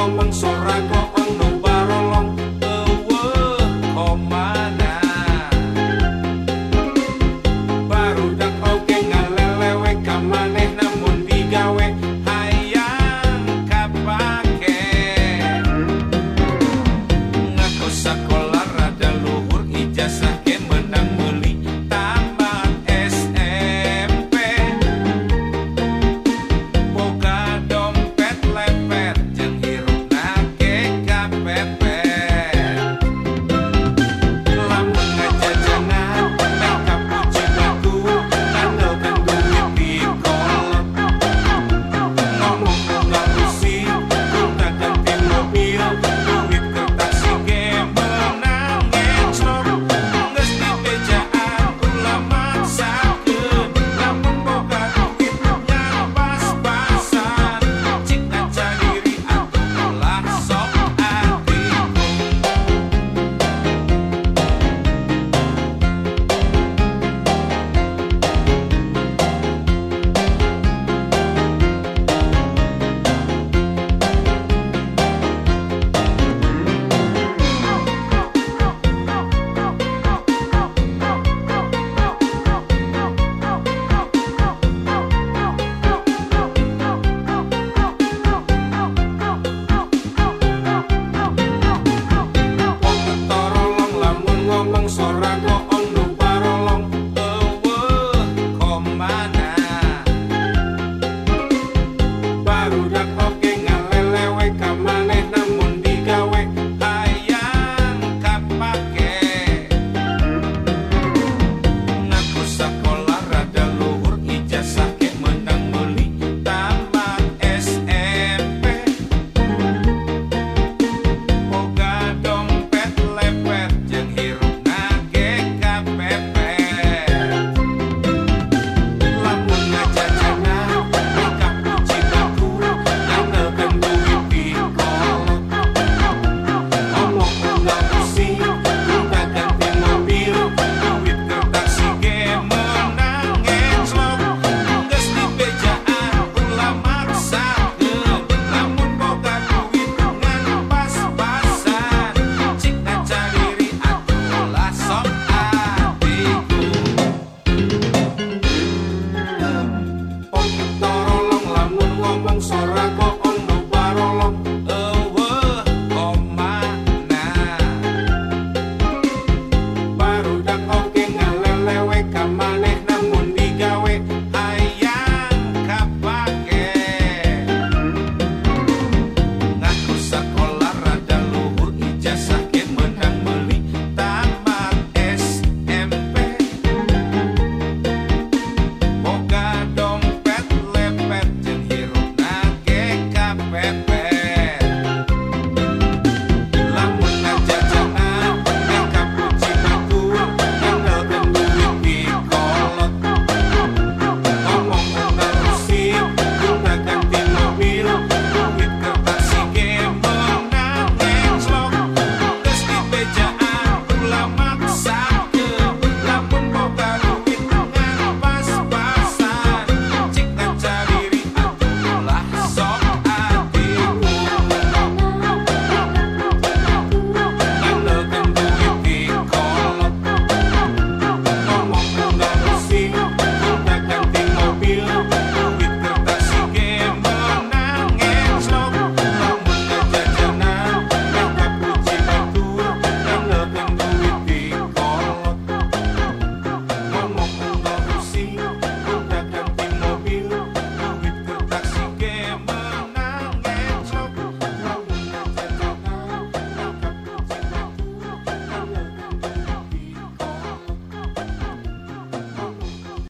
ngomong sora kok ono barolong eueuh komana barudak oge ngalelewe ka maneh namun digawe hayang kapake ngaku sakola rada luhur ijazah ge menang meuli tamat SMP boga dompet lepet jeung hirupna ge kapepet lamun ngajajanan make up puji baku ngandalkeun duit di kolot ngomong boga musik kunta ganti mobil duit kertas ge menang ngeclok geus di bejaan ulah maksakeun lamun boga duit ngan pas-pasan cik ngaca diri atuh ulah sok atiku torolong lamun ngomong sora kok ono barolong eueuh komana barudak oge ngalelewe ka maneh namun digawe hayang kapake ngaku sakola rada luhur ijazah ge menang meuli tamat SMP boga dompet lepet jeung hirupna ge kapepet lamun ngajajanan make up puji baku ngandalkeun duit di kolot ngomong boga musik kunta ganti mobil duit kertas ge menang ngeclok geus di bejaan ulah maksakeun lamun boga duit ngan pas-pasan cik ngaca diri atuh ulah sok atiku torolong lamun ngomong sora kok ono barolong